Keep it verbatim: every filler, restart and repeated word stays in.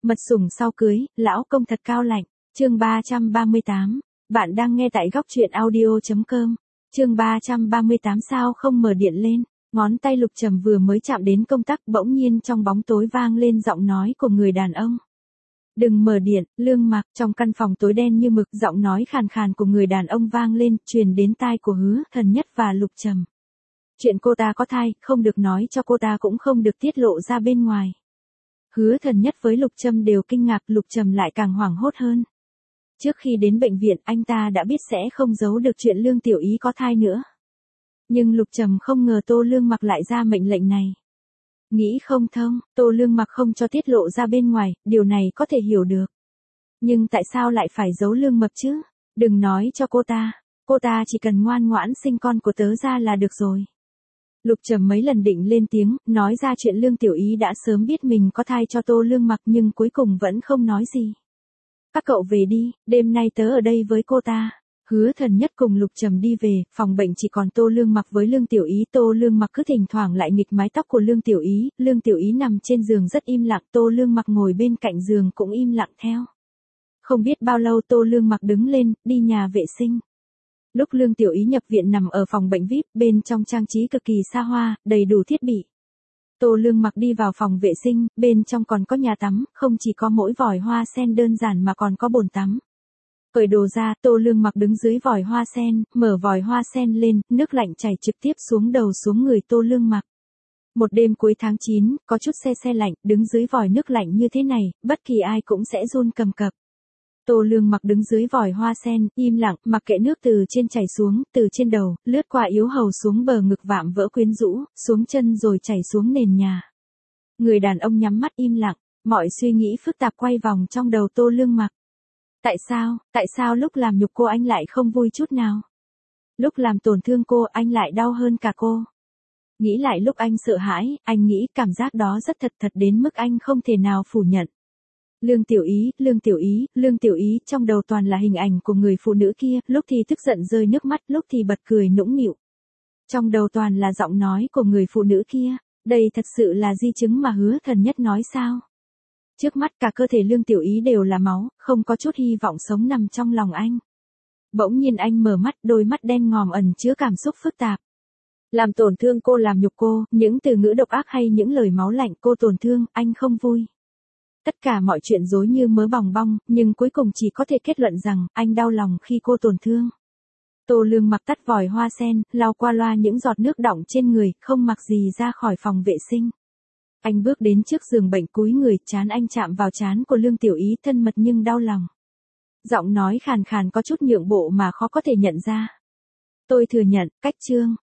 Mật sủng sau cưới, lão công thật cao lạnh. Chương ba trăm ba mươi tám. Bạn đang nghe tại góc truyện audio chấm com. Chương ba trăm ba mươi tám sao không mở điện lên. Ngón tay Lục Trầm vừa mới chạm đến công tắc, bỗng nhiên trong bóng tối vang lên giọng nói của người đàn ông. Đừng mở điện, Lương Mặc. Trong căn phòng tối đen như mực, giọng nói khàn khàn của người đàn ông vang lên, truyền đến tai của Hứa Thần Nhất và Lục Trầm. Chuyện cô ta có thai, không được nói cho cô ta, cũng không được tiết lộ ra bên ngoài. Hứa Thần Nhất với Lục Trầm đều kinh ngạc, Lục Trầm lại càng hoảng hốt hơn. Trước khi đến bệnh viện, anh ta đã biết sẽ không giấu được chuyện Lương Tiểu Ý có thai nữa. Nhưng Lục Trầm không ngờ Tô Lương Mặc lại ra mệnh lệnh này. Nghĩ không thông, Tô Lương Mặc không cho tiết lộ ra bên ngoài, điều này có thể hiểu được. Nhưng tại sao lại phải giấu Lương Mập chứ? Đừng nói cho cô ta, cô ta chỉ cần ngoan ngoãn sinh con của tớ ra là được rồi. Lục Trầm mấy lần định lên tiếng, nói ra chuyện Lương Tiểu Ý đã sớm biết mình có thai cho Tô Lương Mặc, nhưng cuối cùng vẫn không nói gì. Các cậu về đi, đêm nay tớ ở đây với cô ta. Hứa Thần Nhất cùng Lục Trầm đi về, phòng bệnh chỉ còn Tô Lương Mặc với Lương Tiểu Ý. Tô Lương Mặc cứ thỉnh thoảng lại nghịch mái tóc của Lương Tiểu Ý, Lương Tiểu Ý nằm trên giường rất im lặng, Tô Lương Mặc ngồi bên cạnh giường cũng im lặng theo. Không biết bao lâu Tô Lương Mặc đứng lên, đi nhà vệ sinh. Lúc Lương Tiểu Ý nhập viện nằm ở phòng bệnh vi ai pi, bên trong trang trí cực kỳ xa hoa, đầy đủ thiết bị. Tô Lương Mặc đi vào phòng vệ sinh, bên trong còn có nhà tắm, không chỉ có mỗi vòi hoa sen đơn giản mà còn có bồn tắm. Cởi đồ ra, Tô Lương Mặc đứng dưới vòi hoa sen, mở vòi hoa sen lên, nước lạnh chảy trực tiếp xuống đầu xuống người Tô Lương Mặc. Một đêm cuối tháng chín, có chút se se lạnh, đứng dưới vòi nước lạnh như thế này, bất kỳ ai cũng sẽ run cầm cập. Tô Lương Mặc đứng dưới vòi hoa sen, im lặng, mặc kệ nước từ trên chảy xuống, từ trên đầu, lướt qua yếu hầu xuống bờ ngực vạm vỡ quyến rũ, xuống chân rồi chảy xuống nền nhà. Người đàn ông nhắm mắt im lặng, mọi suy nghĩ phức tạp quay vòng trong đầu Tô Lương Mặc. Tại sao, tại sao lúc làm nhục cô anh lại không vui chút nào? Lúc làm tổn thương cô anh lại đau hơn cả cô. Nghĩ lại lúc anh sợ hãi, anh nghĩ cảm giác đó rất thật thật đến mức anh không thể nào phủ nhận. Lương Tiểu Ý, Lương Tiểu Ý, Lương Tiểu Ý, trong đầu toàn là hình ảnh của người phụ nữ kia, lúc thì tức giận rơi nước mắt, lúc thì bật cười nũng nịu. Trong đầu toàn là giọng nói của người phụ nữ kia, đây thật sự là di chứng mà Hứa Thần Nhất nói sao? Trước mắt cả cơ thể Lương Tiểu Ý đều là máu, không có chút hy vọng sống nằm trong lòng anh. Bỗng nhiên anh mở mắt, đôi mắt đen ngòm ẩn chứa cảm xúc phức tạp. Làm tổn thương cô, làm nhục cô, những từ ngữ độc ác hay những lời máu lạnh cô tổn thương, anh không vui. Tất cả mọi chuyện rối như mớ bòng bong, nhưng cuối cùng chỉ có thể kết luận rằng, anh đau lòng khi cô tổn thương. Tô Lương Mặc tắt vòi hoa sen, lau qua loa những giọt nước đọng trên người, không mặc gì ra khỏi phòng vệ sinh. Anh bước đến trước giường bệnh, cúi người, trán anh chạm vào trán của Lương Tiểu Ý, thân mật nhưng đau lòng. Giọng nói khàn khàn có chút nhượng bộ mà khó có thể nhận ra. Tôi thừa nhận, cách Trương,